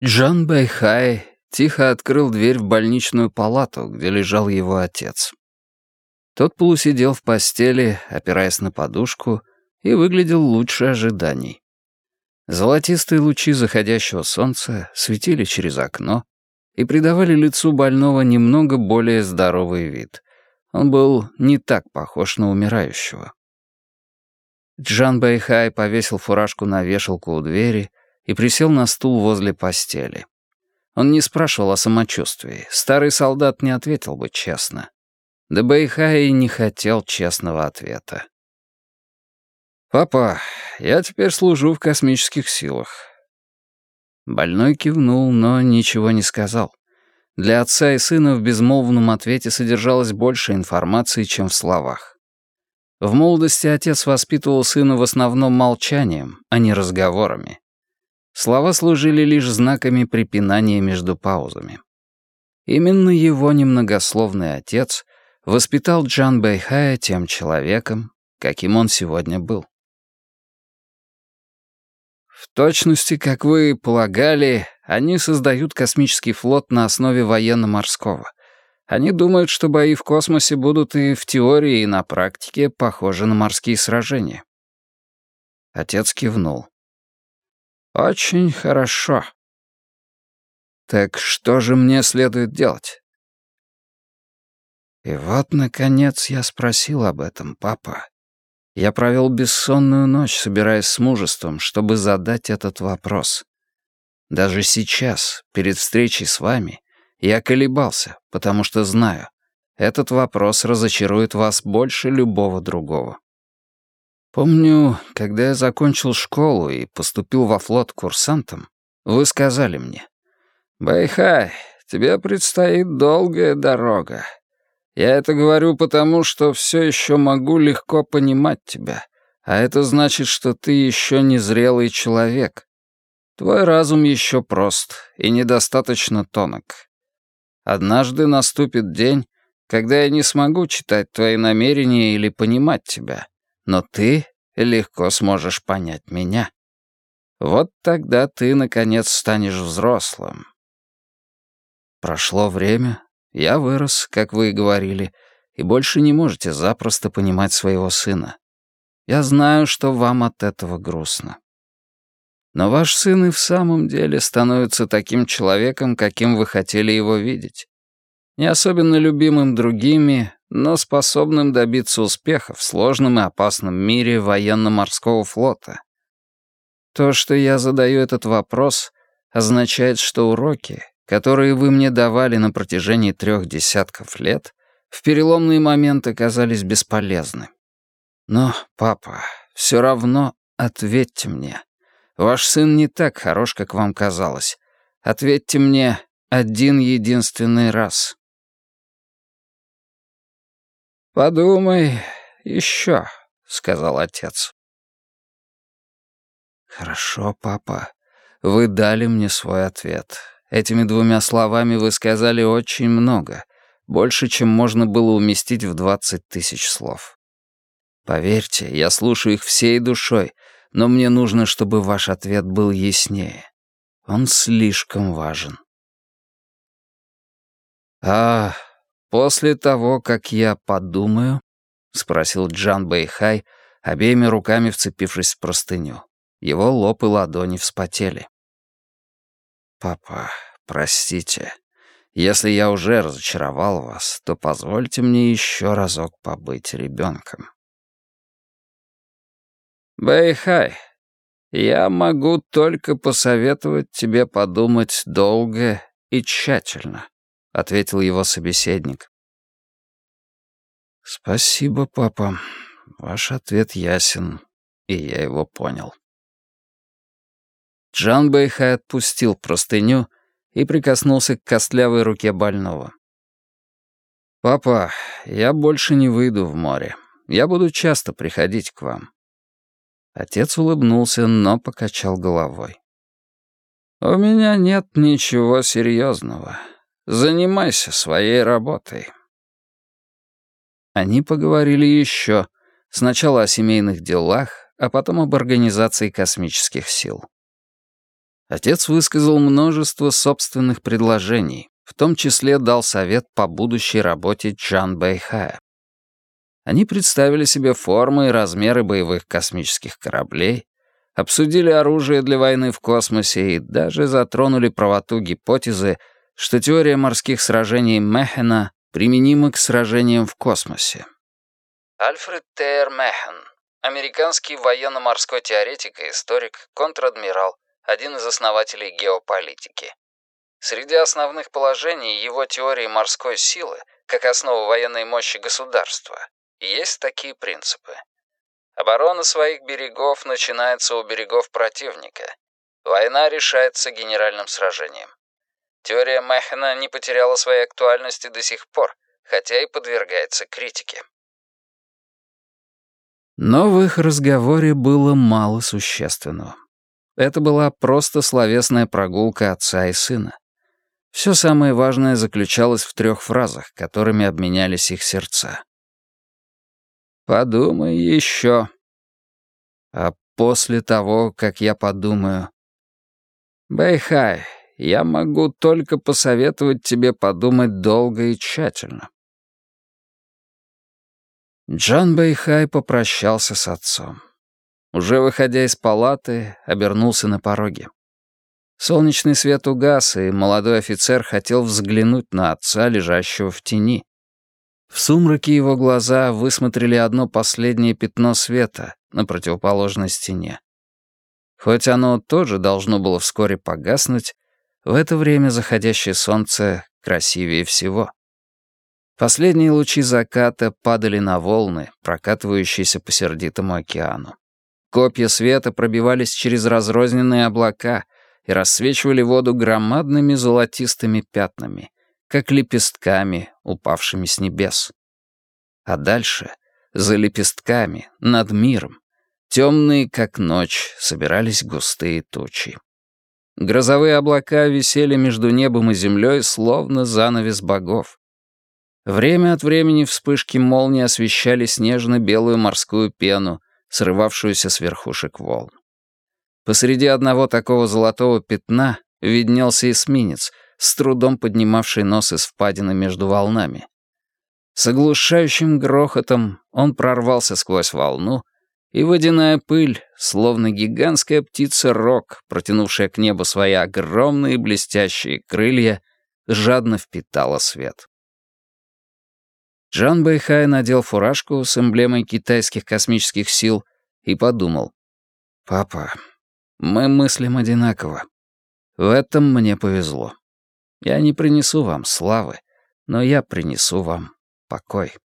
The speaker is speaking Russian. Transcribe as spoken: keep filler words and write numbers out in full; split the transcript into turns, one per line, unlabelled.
Джан Бэйхай тихо открыл дверь в больничную палату, где лежал его отец. Тот полусидел в постели, опираясь на подушку, и выглядел лучше ожиданий. Золотистые лучи заходящего солнца светили через окно и придавали лицу больного немного более здоровый вид. Он был не так похож на умирающего. Джан Бэйхай повесил фуражку на вешалку у двери и присел на стул возле постели. Он не спрашивал о самочувствии. Старый солдат не ответил бы честно. Да Бэйхай и не хотел честного ответа. «Папа, я теперь служу в космических силах». Больной кивнул, но ничего не сказал. Для отца и сына в безмолвном ответе содержалось больше информации, чем в словах. В молодости отец воспитывал сына в основном молчанием, а не разговорами. Слова служили лишь знаками препинания между паузами. Именно его немногословный отец воспитал Джан Бэйхая тем человеком, каким он сегодня был. В точности, как вы полагали, они создают космический флот на основе военно-морского. Они думают, что бои в космосе будут и в теории, и на практике похожи на морские сражения. Отец кивнул. «Очень хорошо. Так что же мне следует делать?» И вот, наконец, я спросил об этом, папа. Я провел бессонную ночь, собираясь с мужеством, чтобы задать этот вопрос. Даже сейчас, перед встречей с вами, я колебался, потому что знаю, этот вопрос разочарует вас больше любого другого. Помню, когда я закончил школу и поступил во флот курсантом, вы сказали мне: «Бэйхай, тебе предстоит долгая дорога. Я это говорю потому, что все еще могу легко понимать тебя, а это значит, что ты еще не зрелый человек. Твой разум еще прост и недостаточно тонок. Однажды наступит день, когда я не смогу читать твои намерения или понимать тебя, но ты легко сможешь понять меня. Вот тогда ты, наконец, станешь взрослым». Прошло время, я вырос, как вы и говорили, и больше не можете запросто понимать своего сына. Я знаю, что вам от этого грустно. Но ваш сын и в самом деле становится таким человеком, каким вы хотели его видеть. Не особенно любимым другими, но способным добиться успеха в сложном и опасном мире военно-морского флота. То, что я задаю этот вопрос, означает, что уроки, которые вы мне давали на протяжении трех десятков лет, в переломные моменты оказались бесполезны. Но, папа, все равно ответьте мне. Ваш сын не так хорош, как вам казалось. Ответьте мне один единственный раз. «Подумай еще», — сказал отец. «Хорошо, папа. Вы дали мне свой ответ. Этими двумя словами вы сказали очень много, больше, чем можно было уместить в двадцать тысяч слов. Поверьте, я слушаю их всей душой, но мне нужно, чтобы ваш ответ был яснее. Он слишком важен». «А после того, как я подумаю?» — спросил Джан Бэйхай, обеими руками вцепившись в простыню. Его лоб и ладони вспотели. «Папа, простите. Если я уже разочаровал вас, то позвольте мне еще разок побыть ребенком». «Бэйхай, я могу только посоветовать тебе подумать долго и тщательно», — ответил его собеседник. «Спасибо, папа. Ваш ответ ясен, и я его понял». Джан Бэйхай отпустил простыню и прикоснулся к костлявой руке больного. «Папа, я больше не выйду в море. Я буду часто приходить к вам». Отец улыбнулся, но покачал головой. «У меня нет ничего серьезного. Занимайся своей работой». Они поговорили еще, сначала о семейных делах, а потом об организации космических сил. Отец высказал множество собственных предложений, в том числе дал совет по будущей работе Чжан Бэйхая. Они представили себе формы и размеры боевых космических кораблей, обсудили оружие для войны в космосе и даже затронули правоту гипотезы, что теория морских сражений Мехена применима к сражениям в космосе. Альфред Тейер Мехен, американский военно-морской теоретик и историк, контр-адмирал, один из основателей геополитики. Среди основных положений его теории морской силы, как основы военной мощи государства, есть такие принципы. Оборона своих берегов начинается у берегов противника. Война решается генеральным сражением. Теория Мехена не потеряла своей актуальности до сих пор, хотя и подвергается критике. Но в их разговоре было мало существенного. Это была просто словесная прогулка отца и сына. Все самое важное заключалось в трех фразах, которыми обменялись их сердца. «Подумай еще». А после того, как я подумаю... «Бэйхай, я могу только посоветовать тебе подумать долго и тщательно». Чжан Бэйхай попрощался с отцом. Уже выходя из палаты, обернулся на пороге. Солнечный свет угас, и молодой офицер хотел взглянуть на отца, лежащего в тени. В сумраке его глаза высмотрели одно последнее пятно света на противоположной стене. Хоть оно тоже должно было вскоре погаснуть, в это время заходящее солнце красивее всего. Последние лучи заката падали на волны, прокатывающиеся по сердитому океану. Копья света пробивались через разрозненные облака и рассвечивали воду громадными золотистыми пятнами, как лепестками, упавшими с небес. А дальше, за лепестками, над миром, темные, как ночь, собирались густые тучи. Грозовые облака висели между небом и землей, словно занавес богов. Время от времени вспышки молнии освещали снежно-белую морскую пену, срывавшуюся с верхушек волн. Посреди одного такого золотого пятна виднелся эсминец, с трудом поднимавший нос из впадины между волнами. С оглушающим грохотом он прорвался сквозь волну, и водяная пыль, словно гигантская птица-рог, протянувшая к небу свои огромные блестящие крылья, жадно впитала свет. Чжан Бэйхай надел фуражку с эмблемой китайских космических сил и подумал: «Папа, мы мыслим одинаково. В этом мне повезло. Я не принесу вам славы, но я принесу вам покой».